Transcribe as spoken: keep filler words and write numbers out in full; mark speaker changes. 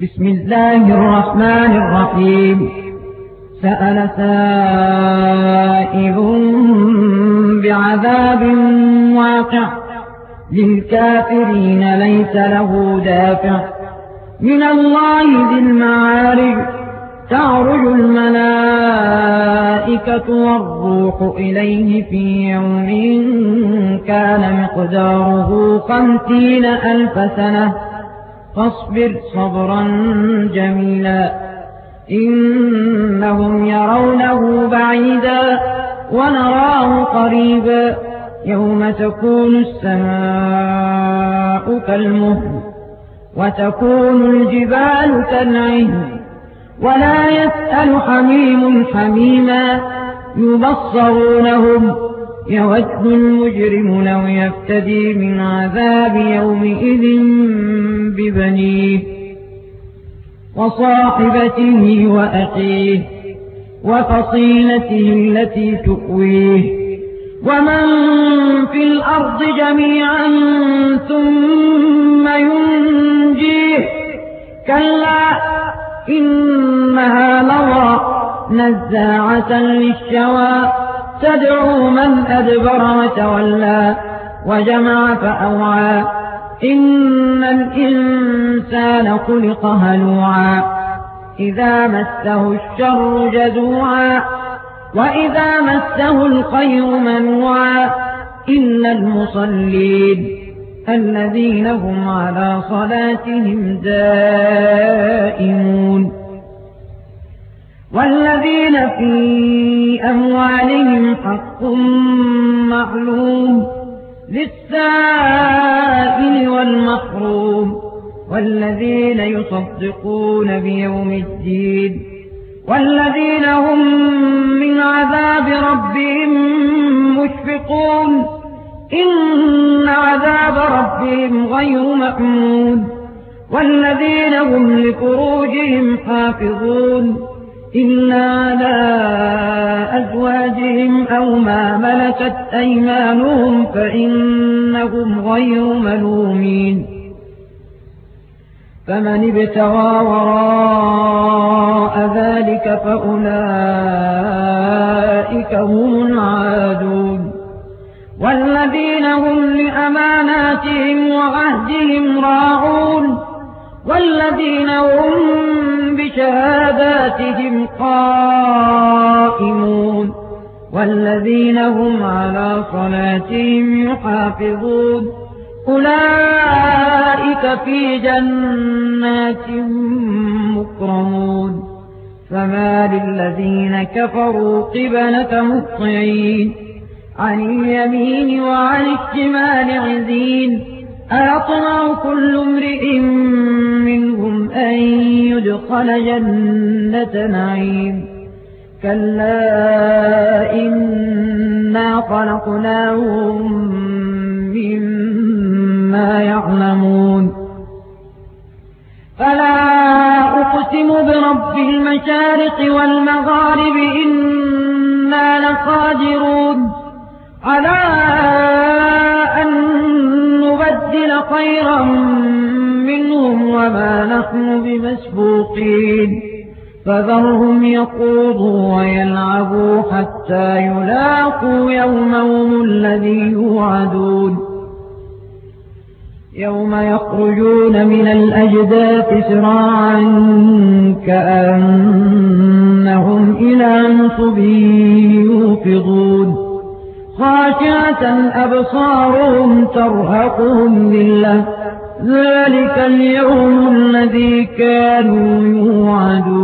Speaker 1: بسم الله الرحمن الرحيم. سأل سائل بعذاب واقع للكافرين ليس له دافع من الله ذي المعارج. تعرج الملائكة والروح إليه في يوم كان مقداره خمسين ألف سنة فاصبر صبرا جميلا إنهم يرونه بعيدا ونراه قريبا يوم تكون السماء كالمهل وتكون الجبال كالعهن ولا يسأل حميم حميما يبصرونهم يود المجرم لو يفتدي من عذاب يومئذ ببنيه وصاحبته وأخيه وفصيلته التي تؤويه ومن في الأرض جميعا ثم ينجيه كلا إنها لظى نزاعة للشوى تدعو من أدبر وتولى وجمع فأوعى إن الإنسان خلق هلوعا إذا مسه الشر جزوعا وإذا مسه الخير منوعا إلا المصلين الذين هم على صلاتهم دائمون والذين في أموالهم حق معلوم للسائل والمحروم والذين يصدقون بيوم الدين والذين هم من عذاب ربهم مشفقون إن عذاب ربهم غير مأمون والذين هم لفروجهم حافظون إلا على أزواجهم أو ما ملكت أيمانهم فإنهم غير ملومين فمن ابتغى وراء ذلك فأولئك هم العادون والذين هم لأماناتهم وعهدهم راعون والذين هم بشهاداتهم قائمون والذين هم على صلاتهم يحافظون أولئك في جنات مكرمون فما للذين كفروا قبلك مهطعين عن اليمين وعن الشمال عزين أيطمع كل امرئ منهم أن يدخل جنة نعيم كلا إنا خلقناهم مما يعلمون فلا أقسم برب المشارق والمغارب إنا لقادرون على أن نبدل خيرا منهم وما نحن بمسبوقين فذرهم يخوضوا ويلعبوا حتى يلاقوا يومهم الذي يوعدون يوم يخرجون من الأجداث سراعا كأنهم إلى نصب يوفضون خاشعة أبصارهم ترهقهم ذلة ذلك اليوم الذي كانوا يوعدون